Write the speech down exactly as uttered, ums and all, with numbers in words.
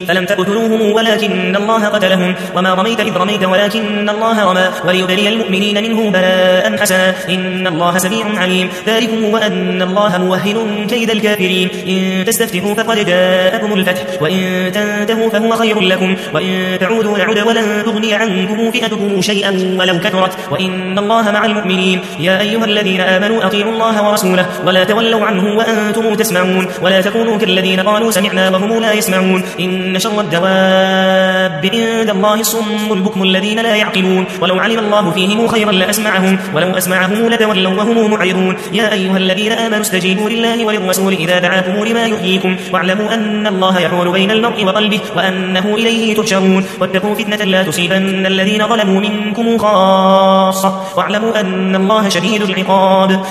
فلم تقتلوهم ولكن الله قتلهم وما رميت إذ رميت ولكن الله رمى وليبلي المؤمنين منه بلاء حسنا إن الله سميع عليم ذلكم وأن الله موهن كيد الكافرين إن تستفتحوا فقد جاءكم الفتح وإن تنتهوا فهو خير لكم وإن تعودوا نعد ولن تغني عنكم فئتكم شيئا ولو كثرت وإن الله مع المؤمنين يا أيها الذين آمنوا أطيعوا الله ورسوله ولا تولوا عنه وأنتم تسمعون ولا تكونوا كالذين قالوا سمعنا وهم لا يسمعون إن شر الدواب عند الله الصم البكم الذين لا يعقلون ولو علم الله فيهم خيرا لأسمعهم ولو أسمعهم لتولوا وهم معرضون يا أيها الذين آمنوا استجيبوا لله وللرسول إذا دعاكم لما يحييكم واعلموا أن الله يحول بين المرء وقلبه وأنه إليه تحشرون واتقوا فتنة لا تصيبن الذين ظلموا منكم خاصة واعلموا أن الله شديد العقاب